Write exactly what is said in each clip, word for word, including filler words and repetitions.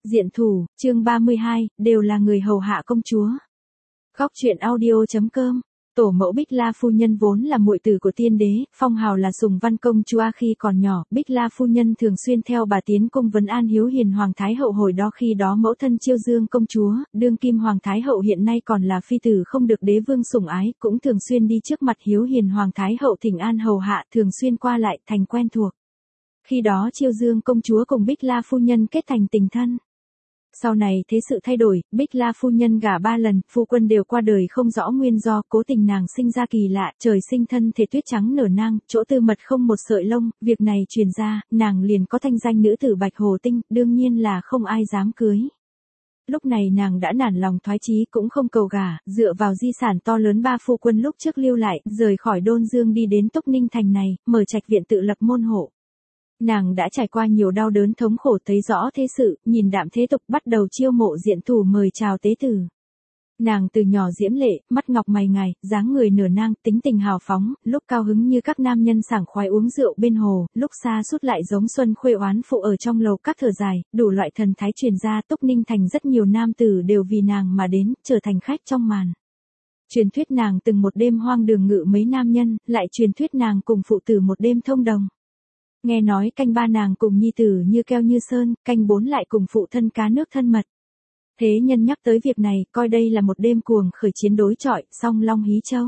Diện thủ, chương ba mươi hai, đều là người hầu hạ công chúa. Góc truyện audio chấm com. Tổ mẫu Bích La phu nhân vốn là muội tử của tiên đế, phong hào là Sùng Văn công chúa khi còn nhỏ. Bích La phu nhân thường xuyên theo bà tiến cung vấn an hiếu hiền hoàng thái hậu, hồi đó khi đó mẫu thân Chiêu Dương công chúa, đương kim hoàng thái hậu hiện nay còn là phi tử không được đế vương sủng ái, cũng thường xuyên đi trước mặt hiếu hiền hoàng thái hậu thỉnh an hầu hạ, thường xuyên qua lại thành quen thuộc. Khi đó Chiêu Dương công chúa cùng Bích La phu nhân kết thành tình thân. Sau này thế sự thay đổi, Bích La phu nhân gả ba lần, phu quân đều qua đời không rõ nguyên do, cố tình nàng sinh ra kỳ lạ, trời sinh thân thể tuyết trắng nở nang, chỗ tư mật không một sợi lông, việc này truyền ra, nàng liền có thanh danh nữ tử Bạch Hồ Tinh, đương nhiên là không ai dám cưới. Lúc này nàng đã nản lòng thoái chí, cũng không cầu gả, dựa vào di sản to lớn ba phu quân lúc trước lưu lại, rời khỏi Đôn Dương đi đến Túc Ninh thành này, mở trạch viện tự lập môn hộ. Nàng đã trải qua nhiều đau đớn thống khổ, thấy rõ thế sự, nhìn đạm thế tục, bắt đầu chiêu mộ diện thủ mời chào tế tử. Nàng từ nhỏ diễm lệ, mắt ngọc mày ngài, dáng người nửa nang, tính tình hào phóng, lúc cao hứng như các nam nhân sảng khoái uống rượu bên hồ, lúc xa sút lại giống xuân khuê oán phụ ở trong lầu các thở dài, đủ loại thần thái truyền ra. Túc Ninh thành rất nhiều nam tử đều vì nàng mà đến, trở thành khách trong màn. Truyền thuyết nàng từng một đêm hoang đường ngự mấy nam nhân, lại truyền thuyết nàng cùng phụ tử một đêm thông đồng. Nghe nói canh ba nàng cùng nhi tử như keo như sơn, canh bốn lại cùng phụ thân cá nước thân mật. Thế nhân nhắc tới việc này, coi đây là một đêm cuồng khởi chiến đối chọi, song long hí châu.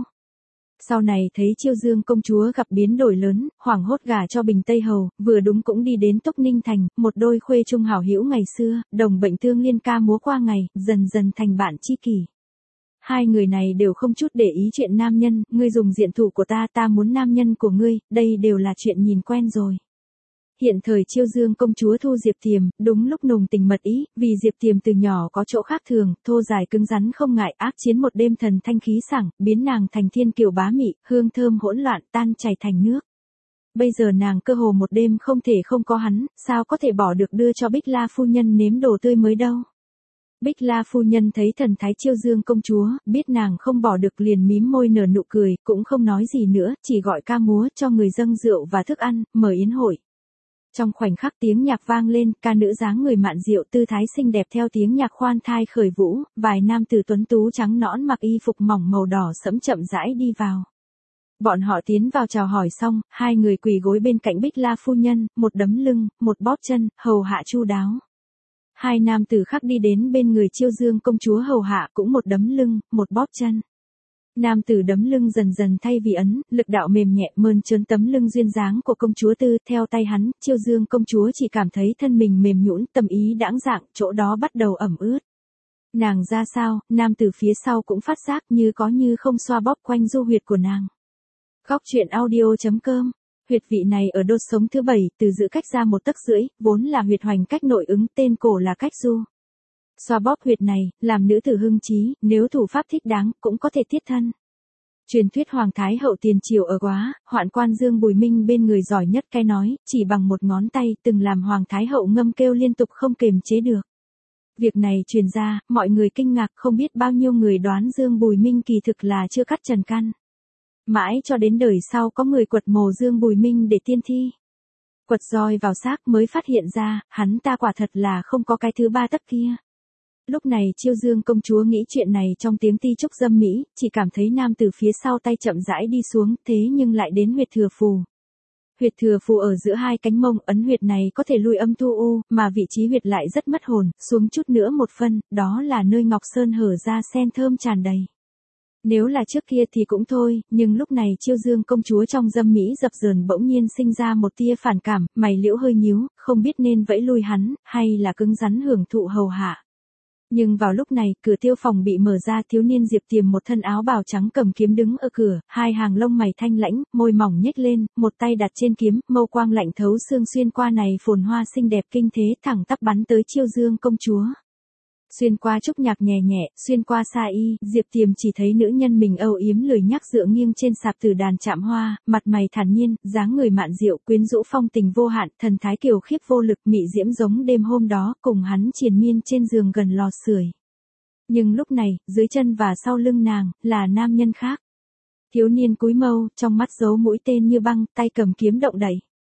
Sau này thấy Chiêu Dương công chúa gặp biến đổi lớn, hoảng hốt gả cho Bình Tây Hầu, vừa đúng cũng đi đến Túc Ninh thành, một đôi khuê trung hảo hữu ngày xưa, đồng bệnh tương liên ca múa qua ngày, dần dần thành bạn tri kỷ. Hai người này đều không chút để ý chuyện nam nhân, ngươi dùng diện thủ của ta, ta muốn nam nhân của ngươi, đây đều là chuyện nhìn quen rồi. Hiện thời Chiêu Dương công chúa thu Diệp Tiềm, đúng lúc nồng tình mật ý, vì Diệp Tiềm từ nhỏ có chỗ khác thường, thô dài cứng rắn không ngại, ác chiến một đêm thần thanh khí sảng, biến nàng thành thiên kiều bá mị, hương thơm hỗn loạn, tan chảy thành nước. Bây giờ nàng cơ hồ một đêm không thể không có hắn, sao có thể bỏ được đưa cho Bích La phu nhân nếm đồ tươi mới đâu. Bích La phu nhân thấy thần thái Chiêu Dương công chúa, biết nàng không bỏ được liền mím môi nở nụ cười, cũng không nói gì nữa, chỉ gọi ca múa cho người dâng rượu và thức ăn, mời yến hội. Trong khoảnh khắc tiếng nhạc vang lên, ca nữ dáng người mạn diệu tư thái xinh đẹp theo tiếng nhạc khoan thai khởi vũ, vài nam tử tuấn tú trắng nõn mặc y phục mỏng màu đỏ sẫm chậm rãi đi vào. Bọn họ tiến vào chào hỏi xong, hai người quỳ gối bên cạnh Bích La phu nhân, một đấm lưng, một bóp chân, hầu hạ chu đáo. Hai nam tử khác đi đến bên người Chiêu Dương công chúa hầu hạ, cũng một đấm lưng, một bóp chân. Nam tử đấm lưng dần dần thay vì ấn, lực đạo mềm nhẹ mơn trớn tấm lưng duyên dáng của công chúa Tư, theo tay hắn, Chiêu Dương công chúa chỉ cảm thấy thân mình mềm nhũn, tâm ý đãng dạng, chỗ đó bắt đầu ẩm ướt. Nàng ra sao, nam tử phía sau cũng phát giác như có như không xoa bóp quanh du huyệt của nàng. Góc truyện audio chấm com. Huyệt vị này ở đốt sống thứ bảy, từ giữ cách ra một tấc rưỡi, vốn là huyệt hoành cách nội ứng, tên cổ là cách du. Xoa bóp huyệt này, làm nữ tử hưng trí, nếu thủ pháp thích đáng, cũng có thể thiết thân. Truyền thuyết Hoàng Thái hậu tiền triều ở Quá, hoạn quan Dương Bùi Minh bên người giỏi nhất cái nói, chỉ bằng một ngón tay, từng làm Hoàng Thái hậu ngâm kêu liên tục không kềm chế được. Việc này truyền ra, mọi người kinh ngạc, không biết bao nhiêu người đoán Dương Bùi Minh kỳ thực là chưa cắt trần căn. Mãi cho đến đời sau có người quật mồ Dương Bùi Minh để tiên thi. Quật roi vào xác mới phát hiện ra, hắn ta quả thật là không có cái thứ ba tấc kia. Lúc này Chiêu Dương công chúa nghĩ chuyện này trong tiếng ti trúc dâm mỹ, chỉ cảm thấy nam từ phía sau tay chậm rãi đi xuống, thế nhưng lại đến huyệt thừa phù. Huyệt thừa phù ở giữa hai cánh mông, ấn huyệt này có thể lui âm thu u, mà vị trí huyệt lại rất mất hồn, xuống chút nữa một phân, đó là nơi Ngọc Sơn hở ra sen thơm tràn đầy. Nếu là trước kia thì cũng thôi, nhưng lúc này Chiêu Dương công chúa trong dâm mỹ dập dờn bỗng nhiên sinh ra một tia phản cảm, mày liễu hơi nhíu, không biết nên vẫy lui hắn, hay là cứng rắn hưởng thụ hầu hạ. Nhưng vào lúc này, cửa tiêu phòng bị mở ra, thiếu niên Diệp Tiềm một thân áo bào trắng cầm kiếm đứng ở cửa, hai hàng lông mày thanh lãnh, môi mỏng nhếch lên, một tay đặt trên kiếm, mâu quang lạnh thấu xương xuyên qua này phồn hoa xinh đẹp kinh thế, thẳng tắp bắn tới Chiêu Dương công chúa. Xuyên qua trúc nhạc nhẹ nhẹ, xuyên qua sa y, Diệp Tiềm chỉ thấy nữ nhân mình âu yếm lười nhác dựa nghiêng trên sạp tử đàn chạm hoa, mặt mày thản nhiên, dáng người mạn diệu, quyến rũ phong tình vô hạn, thần thái kiều khiếp vô lực, mị diễm giống đêm hôm đó, cùng hắn triền miên trên giường gần lò sưởi. Nhưng lúc này, dưới chân và sau lưng nàng, là nam nhân khác. Thiếu niên cúi mâu, trong mắt giấu mũi tên như băng, tay cầm kiếm động đẩy.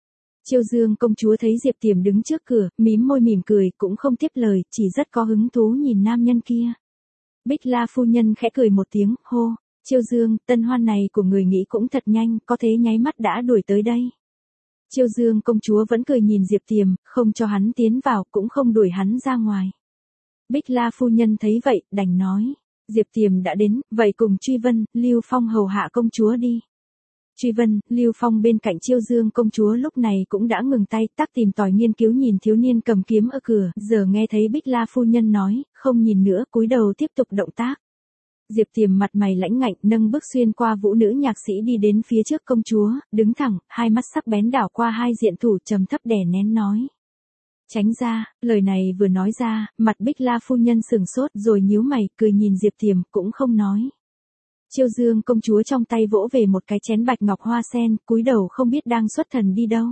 Chiêu Dương công chúa thấy Diệp Tiềm đứng trước cửa, mím môi mỉm cười, cũng không tiếp lời, chỉ rất có hứng thú nhìn nam nhân kia. Bích La phu nhân khẽ cười một tiếng, hô, Chiêu Dương, tân hoan này của người nghĩ cũng thật nhanh, có thế nháy mắt đã đuổi tới đây. Chiêu Dương công chúa vẫn cười nhìn Diệp Tiềm, không cho hắn tiến vào, cũng không đuổi hắn ra ngoài. Bích La phu nhân thấy vậy, đành nói, Diệp Tiềm đã đến, vậy cùng Truy Vân, Lưu Phong hầu hạ công chúa đi. Truy Vân, Lưu Phong bên cạnh Chiêu Dương công chúa lúc này cũng đã ngừng tay, tác tìm tòi nghiên cứu nhìn thiếu niên cầm kiếm ở cửa, giờ nghe thấy Bích La phu nhân nói, không nhìn nữa, cúi đầu tiếp tục động tác. Diệp Tiềm mặt mày lãnh ngạnh, nâng bước xuyên qua vũ nữ nhạc sĩ đi đến phía trước công chúa, đứng thẳng, hai mắt sắc bén đảo qua hai diện thủ, trầm thấp đè nén nói. Tránh ra, lời này vừa nói ra, mặt Bích La phu nhân sừng sốt rồi nhíu mày, cười nhìn Diệp Tiềm, cũng không nói. Chiêu Dương công chúa trong tay vỗ về một cái chén bạch ngọc hoa sen, cúi đầu không biết đang xuất thần đi đâu.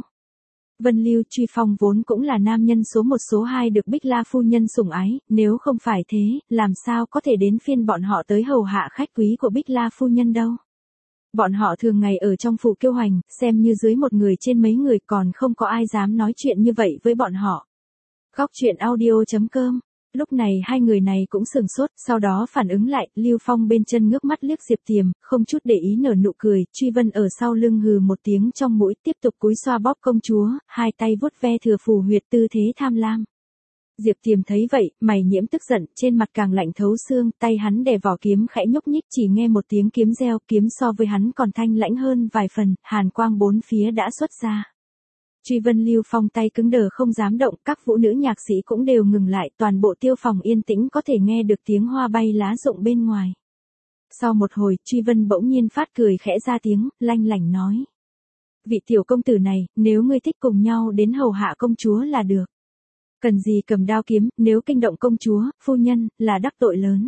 Vân Lưu Truy Phong vốn cũng là nam nhân số một số hai được Bích La phu nhân sủng ái, nếu không phải thế, làm sao có thể đến phiên bọn họ tới hầu hạ khách quý của Bích La phu nhân đâu. Bọn họ thường ngày ở trong phủ kiêu hành, xem như dưới một người trên mấy người, còn không có ai dám nói chuyện như vậy với bọn họ. Góc truyện audio chấm com. Lúc này hai người này cũng sừng sốt, sau đó phản ứng lại, Lưu Phong bên chân ngước mắt liếc Diệp Tiềm, không chút để ý nở nụ cười, Truy Vân ở sau lưng hừ một tiếng trong mũi, tiếp tục cúi xoa bóp công chúa, hai tay vuốt ve thừa phù huyệt, tư thế tham lam. Diệp Tiềm thấy vậy, mày nhiễm tức giận, trên mặt càng lạnh thấu xương, tay hắn đè vỏ kiếm khẽ nhúc nhích, chỉ nghe một tiếng kiếm reo, kiếm so với hắn còn thanh lãnh hơn vài phần, hàn quang bốn phía đã xuất ra. Truy Vân Lưu Phong tay cứng đờ không dám động, các vũ nữ nhạc sĩ cũng đều ngừng lại, toàn bộ tiêu phòng yên tĩnh, có thể nghe được tiếng hoa bay lá rụng bên ngoài. Sau một hồi, Truy Vân bỗng nhiên phát cười khẽ ra tiếng, lanh lảnh nói. Vị tiểu công tử này, nếu ngươi thích cùng nhau đến hầu hạ công chúa là được. Cần gì cầm đao kiếm, nếu kinh động công chúa, phu nhân, là đắc tội lớn.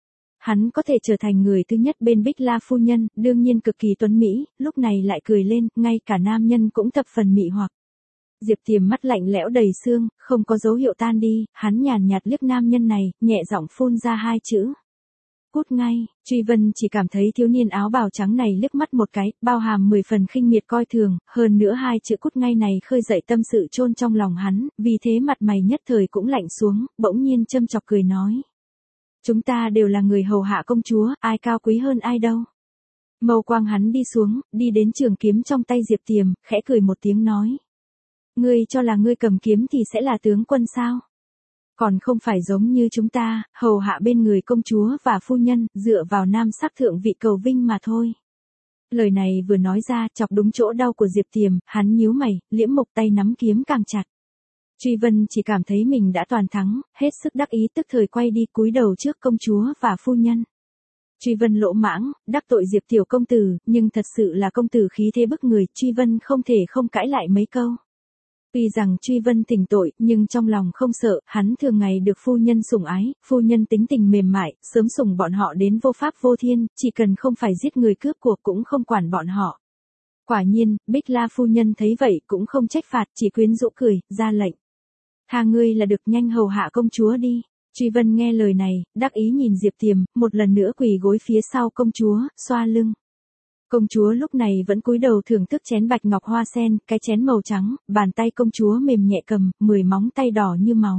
Hắn có thể trở thành người thứ nhất bên Bích La phu nhân, đương nhiên cực kỳ tuấn mỹ, lúc này lại cười lên, ngay cả nam nhân cũng thập phần mị hoặc. Diệp Tiềm mắt lạnh lẽo đầy xương, không có dấu hiệu tan đi, hắn nhàn nhạt liếc nam nhân này, nhẹ giọng phun ra hai chữ. Cút ngay, Truy Vân chỉ cảm thấy thiếu niên áo bào trắng này liếc mắt một cái, bao hàm mười phần khinh miệt coi thường, hơn nữa hai chữ cút ngay này khơi dậy tâm sự chôn trong lòng hắn, vì thế mặt mày nhất thời cũng lạnh xuống, bỗng nhiên châm chọc cười nói. Chúng ta đều là người hầu hạ công chúa, ai cao quý hơn ai đâu. Mâu quang hắn đi xuống, đi đến trường kiếm trong tay Diệp Tiềm, khẽ cười một tiếng nói. Ngươi cho là ngươi cầm kiếm thì sẽ là tướng quân sao? Còn không phải giống như chúng ta, hầu hạ bên người công chúa và phu nhân, dựa vào nam sắc thượng vị cầu vinh mà thôi. Lời này vừa nói ra, chọc đúng chỗ đau của Diệp Tiềm, hắn nhíu mày, liễm mục tay nắm kiếm càng chặt. Truy Vân chỉ cảm thấy mình đã toàn thắng, hết sức đắc ý tức thời quay đi cúi đầu trước công chúa và phu nhân. Truy Vân lỗ mãng, đắc tội Diệp tiểu công tử, nhưng thật sự là công tử khí thế bức người, Truy Vân không thể không cãi lại mấy câu. Tuy rằng Truy Vân tỉnh tội, nhưng trong lòng không sợ, hắn thường ngày được phu nhân sủng ái, phu nhân tính tình mềm mại, sớm sủng bọn họ đến vô pháp vô thiên, chỉ cần không phải giết người cướp của cũng không quản bọn họ. Quả nhiên, Bích La phu nhân thấy vậy cũng không trách phạt, chỉ quyến rũ cười, ra lệnh. Tha ngươi là được, nhanh hầu hạ công chúa đi. Truy Vân nghe lời này, đắc ý nhìn Diệp Tiềm, một lần nữa quỳ gối phía sau công chúa, xoa lưng. Công chúa lúc này vẫn cúi đầu thưởng thức chén bạch ngọc hoa sen, cái chén màu trắng, bàn tay công chúa mềm nhẹ cầm, mười móng tay đỏ như máu.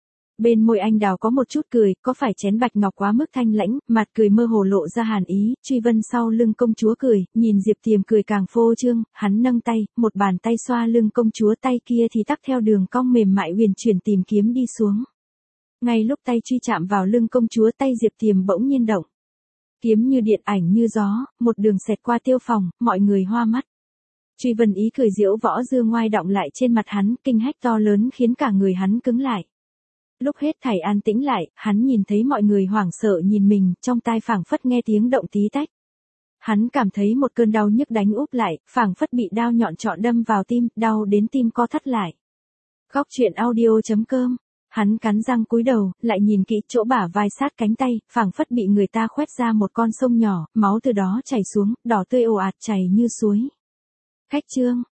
Bên môi anh đào có một chút cười, có phải chén bạch ngọc quá mức thanh lãnh, mặt cười mơ hồ lộ ra hàn ý, Truy Vân sau lưng công chúa cười, nhìn Diệp Tiềm cười càng phô trương, hắn nâng tay, một bàn tay xoa lưng công chúa, tay kia thì tắc theo đường cong mềm mại huyền chuyển tìm kiếm đi xuống. Ngay lúc tay truy chạm vào lưng công chúa, tay Diệp Tiềm bỗng nhiên động. Kiếm như điện ảnh như gió, một đường xẹt qua tiêu phòng, mọi người hoa mắt. Truy Vân ý cười diễu võ dương ngoai đọng lại trên mặt hắn, kinh hách to lớn khiến cả người hắn cứng lại. Lúc hết thảy an tĩnh lại, hắn nhìn thấy mọi người hoảng sợ nhìn mình, trong tai phảng phất nghe tiếng động tí tách. Hắn cảm thấy một cơn đau nhức đánh úp lại, phảng phất bị đao nhọn trọn đâm vào tim, đau đến tim co thắt lại. Góc truyện audio chấm com. Hắn cắn răng cúi đầu, lại nhìn kỹ chỗ bả vai sát cánh tay, phảng phất bị người ta khoét ra một con sông nhỏ, máu từ đó chảy xuống, đỏ tươi ồ ạt chảy như suối. Khách trương,